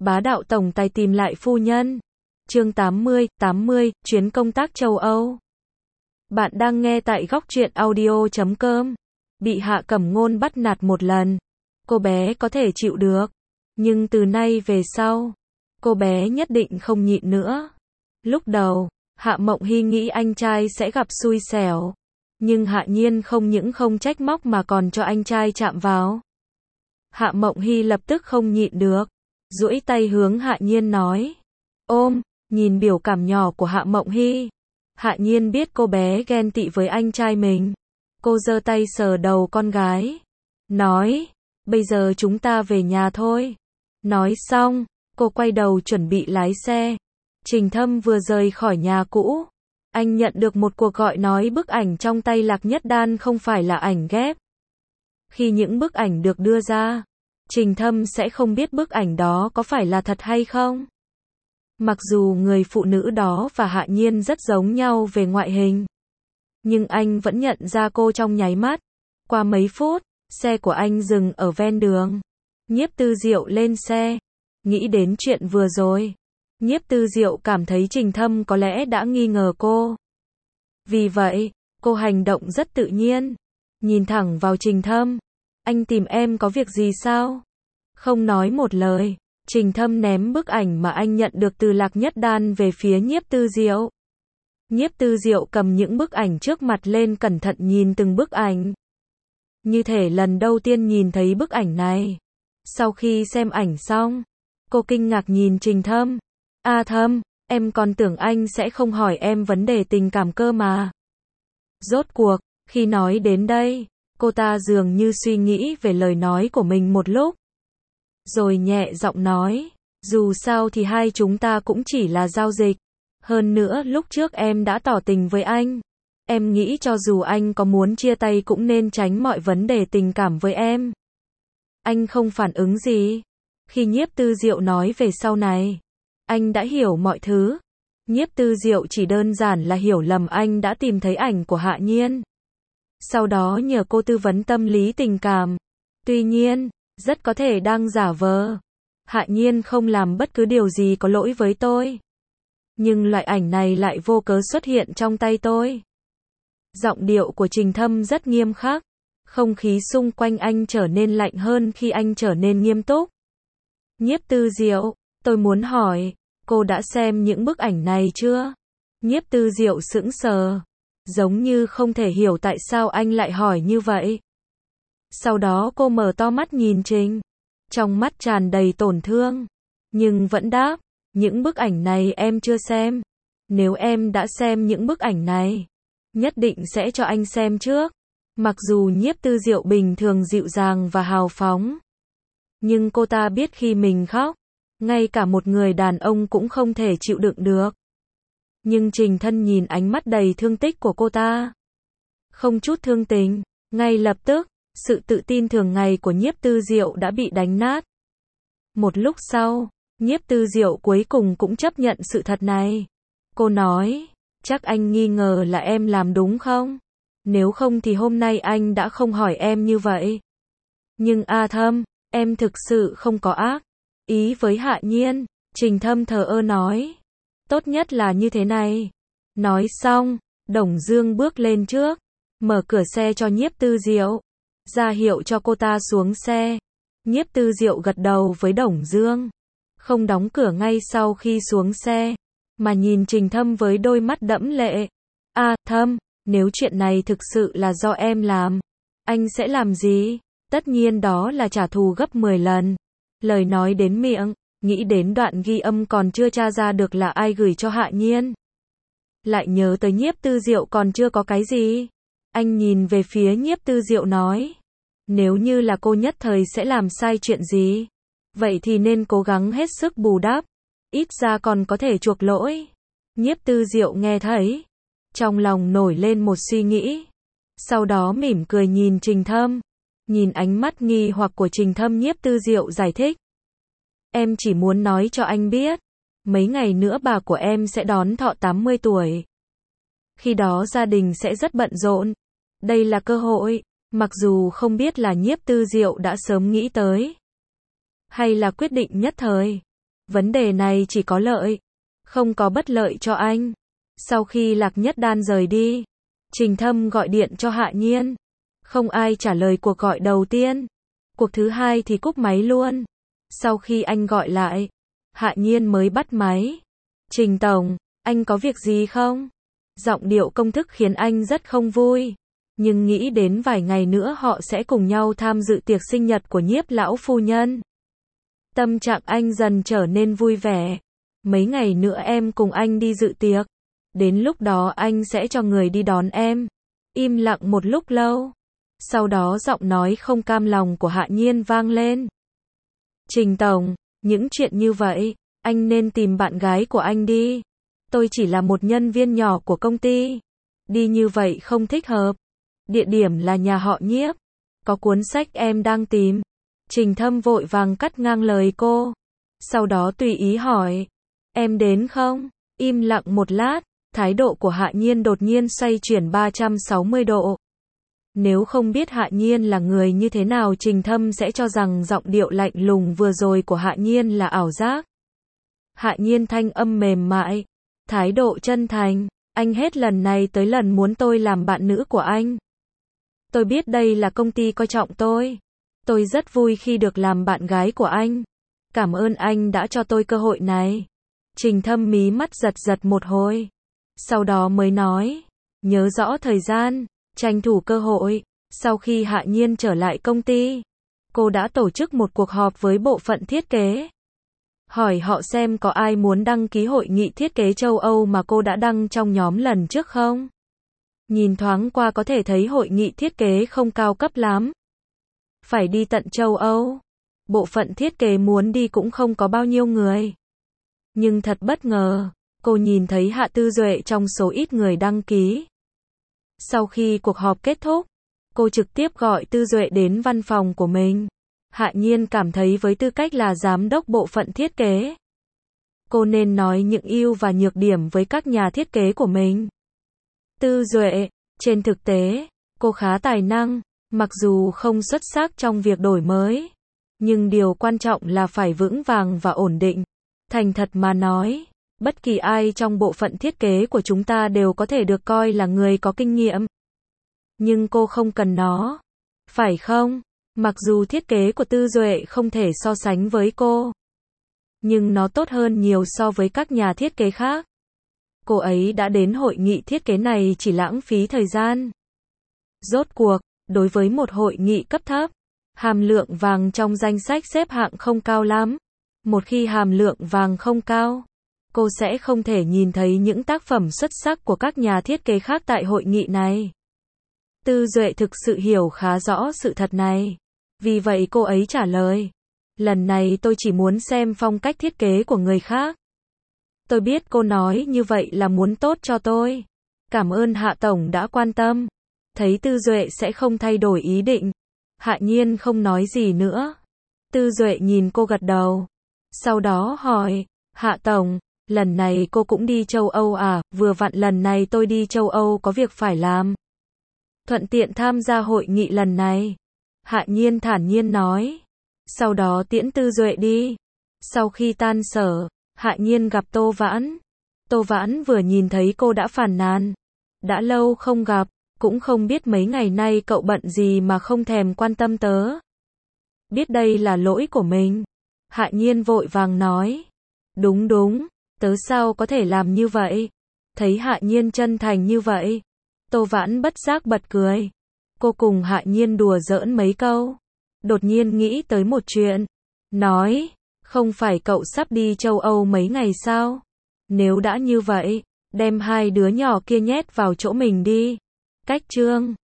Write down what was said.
Bá đạo tổng tài tìm lại phu nhân. Chương 80, chuyến công tác châu Âu. Bạn đang nghe tại góc truyện audio.com. Bị Hạ Cẩm Ngôn bắt nạt một lần, cô bé có thể chịu được, nhưng từ nay về sau, cô bé nhất định không nhịn nữa. Lúc đầu, Hạ Mộng Hy nghĩ anh trai sẽ gặp xui xẻo, nhưng Hạ Nhiên không những không trách móc mà còn cho anh trai chạm vào. Hạ Mộng Hy lập tức không nhịn được, duỗi tay hướng Hạ Nhiên nói, ôm. Nhìn biểu cảm nhỏ của Hạ Mộng Hy, Hạ Nhiên biết cô bé ghen tị với anh trai mình. Cô giơ tay sờ đầu con gái, nói, bây giờ chúng ta về nhà thôi. Nói xong, cô quay đầu chuẩn bị lái xe. Trình Thâm vừa rời khỏi nhà cũ, anh nhận được một cuộc gọi nói bức ảnh trong tay Lạc Nhất Đan không phải là ảnh ghép. Khi những bức ảnh được đưa ra, Trình Thâm sẽ không biết bức ảnh đó có phải là thật hay không. Mặc dù người phụ nữ đó và Hạ Nhiên rất giống nhau về ngoại hình, nhưng anh vẫn nhận ra cô trong nháy mắt. Qua mấy phút, xe của anh dừng ở ven đường. Nhiếp Tư Diệu lên xe, nghĩ đến chuyện vừa rồi. Nhiếp Tư Diệu cảm thấy Trình Thâm có lẽ đã nghi ngờ cô. Vì vậy, cô hành động rất tự nhiên, nhìn thẳng vào Trình Thâm. Anh tìm em có việc gì sao? Không nói một lời, Trình Thâm ném bức ảnh mà anh nhận được từ Lạc Nhất Đan về phía Nhiếp Tư Diệu. Nhiếp Tư Diệu cầm những bức ảnh trước mặt lên cẩn thận nhìn từng bức ảnh. Như thể lần đầu tiên nhìn thấy bức ảnh này. Sau khi xem ảnh xong, cô kinh ngạc nhìn Trình Thâm. Thâm, em còn tưởng anh sẽ không hỏi em vấn đề tình cảm cơ mà. Rốt cuộc, khi nói đến đây, cô ta dường như suy nghĩ về lời nói của mình một lúc. Rồi nhẹ giọng nói, dù sao thì hai chúng ta cũng chỉ là giao dịch. Hơn nữa lúc trước em đã tỏ tình với anh. Em nghĩ cho dù anh có muốn chia tay cũng nên tránh mọi vấn đề tình cảm với em. Anh không phản ứng gì. Khi Nhiếp Tư Diệu nói về sau này, anh đã hiểu mọi thứ. Nhiếp Tư Diệu chỉ đơn giản là hiểu lầm anh đã tìm thấy ảnh của Hạ Nhiên. Sau đó nhờ cô tư vấn tâm lý tình cảm. Tuy nhiên, rất có thể đang giả vờ. Hạ Nhiên không làm bất cứ điều gì có lỗi với tôi. Nhưng loại ảnh này lại vô cớ xuất hiện trong tay tôi. Giọng điệu của Trình Thâm rất nghiêm khắc. Không khí xung quanh anh trở nên lạnh hơn khi anh trở nên nghiêm túc. Nhiếp Tư Diệu, tôi muốn hỏi, cô đã xem những bức ảnh này chưa? Nhiếp Tư Diệu sững sờ, giống như không thể hiểu tại sao anh lại hỏi như vậy. Sau đó cô mở to mắt nhìn Trình, trong mắt tràn đầy tổn thương, nhưng vẫn đáp, những bức ảnh này em chưa xem. Nếu em đã xem những bức ảnh này, nhất định sẽ cho anh xem trước. Mặc dù Nhiếp Tư Diệu bình thường dịu dàng và hào phóng, nhưng cô ta biết khi mình khóc, ngay cả một người đàn ông cũng không thể chịu đựng được. Nhưng Trình Thân nhìn ánh mắt đầy thương tích của cô ta, không chút thương tình, ngay lập tức, sự tự tin thường ngày của Nhiếp Tư Diệu đã bị đánh nát. Một lúc sau, Nhiếp Tư Diệu cuối cùng cũng chấp nhận sự thật này. Cô nói, chắc anh nghi ngờ là em làm đúng không? Nếu không thì hôm nay anh đã không hỏi em như vậy. Nhưng Thâm, em thực sự không có ác ý với Hạ Nhiên. Trình Thâm thờ ơ nói, tốt nhất là như thế này. Nói xong, Đồng Dương bước lên trước, mở cửa xe cho Nhiếp Tư Diệu, ra hiệu cho cô ta xuống xe. Nhiếp Tư Diệu gật đầu với Đồng Dương, không đóng cửa ngay sau khi xuống xe, mà nhìn Trình Thâm với đôi mắt đẫm lệ. Thâm, nếu chuyện này thực sự là do em làm, anh sẽ làm gì? Tất nhiên đó là trả thù gấp 10 lần. Lời nói đến miệng, nghĩ đến đoạn ghi âm còn chưa tra ra được là ai gửi cho Hạ Nhiên. Lại nhớ tới Nhiếp Tư Diệu còn chưa có cái gì. Anh nhìn về phía Nhiếp Tư Diệu nói, nếu như là cô nhất thời sẽ làm sai chuyện gì, vậy thì nên cố gắng hết sức bù đắp, ít ra còn có thể chuộc lỗi. Nhiếp Tư Diệu nghe thấy, trong lòng nổi lên một suy nghĩ, sau đó mỉm cười nhìn Trình Thâm. Nhìn ánh mắt nghi hoặc của Trình Thâm, Nhiếp Tư Diệu giải thích, em chỉ muốn nói cho anh biết, mấy ngày nữa bà của em sẽ đón thọ 80 tuổi. Khi đó gia đình sẽ rất bận rộn. Đây là cơ hội, mặc dù không biết là Nhiếp Tư Diệu đã sớm nghĩ tới, hay là quyết định nhất thời. Vấn đề này chỉ có lợi, không có bất lợi cho anh. Sau khi Lạc Nhất Đan rời đi, Trình Thâm gọi điện cho Hạ Nhiên. Không ai trả lời cuộc gọi đầu tiên. Cuộc thứ hai thì cúp máy luôn. Sau khi anh gọi lại, Hạ Nhiên mới bắt máy. Trình Tổng, anh có việc gì không? Giọng điệu công thức khiến anh rất không vui. Nhưng nghĩ đến vài ngày nữa họ sẽ cùng nhau tham dự tiệc sinh nhật của Nhiếp lão phu nhân. Tâm trạng anh dần trở nên vui vẻ. Mấy ngày nữa em cùng anh đi dự tiệc. Đến lúc đó anh sẽ cho người đi đón em. Im lặng một lúc lâu. Sau đó giọng nói không cam lòng của Hạ Nhiên vang lên. Trình Tổng, những chuyện như vậy, anh nên tìm bạn gái của anh đi. Tôi chỉ là một nhân viên nhỏ của công ty. Đi như vậy không thích hợp. Địa điểm là nhà họ Nhiếp. Có cuốn sách em đang tìm. Trình Thâm vội vàng cắt ngang lời cô. Sau đó tùy ý hỏi. Em đến không? Im lặng một lát, thái độ của Hạ Nhiên đột nhiên xoay chuyển 360 độ. Nếu không biết Hạ Nhiên là người như thế nào, Trình Thâm sẽ cho rằng giọng điệu lạnh lùng vừa rồi của Hạ Nhiên là ảo giác. Hạ Nhiên thanh âm mềm mại, thái độ chân thành. Anh hết lần này tới lần muốn tôi làm bạn nữ của anh. Tôi biết đây là công ty coi trọng tôi. Tôi rất vui khi được làm bạn gái của anh. Cảm ơn anh đã cho tôi cơ hội này. Trình Thâm mí mắt giật giật một hồi. Sau đó mới nói. Nhớ rõ thời gian, tranh thủ cơ hội. Sau khi Hạ Nhiên trở lại công ty, cô đã tổ chức một cuộc họp với bộ phận thiết kế. Hỏi họ xem có ai muốn đăng ký hội nghị thiết kế châu Âu mà cô đã đăng trong nhóm lần trước không? Nhìn thoáng qua có thể thấy hội nghị thiết kế không cao cấp lắm. Phải đi tận châu Âu. Bộ phận thiết kế muốn đi cũng không có bao nhiêu người. Nhưng thật bất ngờ, cô nhìn thấy Hạ Tư Duệ trong số ít người đăng ký. Sau khi cuộc họp kết thúc, cô trực tiếp gọi Tư Duệ đến văn phòng của mình. Hạ Nhiên cảm thấy với tư cách là giám đốc bộ phận thiết kế, cô nên nói những ưu và nhược điểm với các nhà thiết kế của mình. Tư Duệ, trên thực tế, cô khá tài năng, mặc dù không xuất sắc trong việc đổi mới, nhưng điều quan trọng là phải vững vàng và ổn định. Thành thật mà nói, bất kỳ ai trong bộ phận thiết kế của chúng ta đều có thể được coi là người có kinh nghiệm. Nhưng cô không cần nó. Phải không? Mặc dù thiết kế của Tư Duệ không thể so sánh với cô, nhưng nó tốt hơn nhiều so với các nhà thiết kế khác. Cô ấy đã đến hội nghị thiết kế này chỉ lãng phí thời gian. Rốt cuộc, đối với một hội nghị cấp thấp, hàm lượng vàng trong danh sách xếp hạng không cao lắm. Một khi hàm lượng vàng không cao, cô sẽ không thể nhìn thấy những tác phẩm xuất sắc của các nhà thiết kế khác tại hội nghị này. Tư Duệ thực sự hiểu khá rõ sự thật này. Vì vậy cô ấy trả lời. Lần này tôi chỉ muốn xem phong cách thiết kế của người khác. Tôi biết cô nói như vậy là muốn tốt cho tôi. Cảm ơn Hạ Tổng đã quan tâm. Thấy Tư Duệ sẽ không thay đổi ý định, Hạ Nhiên không nói gì nữa. Tư Duệ nhìn cô gật đầu. Sau đó hỏi, Hạ Tổng, lần này cô cũng đi châu Âu à? Vừa vặn lần này tôi đi châu Âu có việc phải làm. Thuận tiện tham gia hội nghị lần này. Hạ Nhiên thản nhiên nói. Sau đó tiễn Tư Duệ đi. Sau khi tan sở, Hạ Nhiên gặp Tô Vãn. Tô Vãn vừa nhìn thấy cô đã phàn nàn. Đã lâu không gặp, cũng không biết mấy ngày nay cậu bận gì mà không thèm quan tâm tớ. Biết đây là lỗi của mình. Hạ Nhiên vội vàng nói. Đúng, tớ sao có thể làm như vậy? Thấy Hạ Nhiên chân thành như vậy, Tô Vãn bất giác bật cười. Cô cùng Hạ Nhiên đùa giỡn mấy câu. Đột nhiên nghĩ tới một chuyện. Nói, không phải cậu sắp đi châu Âu mấy ngày sao? Nếu đã như vậy, đem hai đứa nhỏ kia nhét vào chỗ mình đi. Cách chương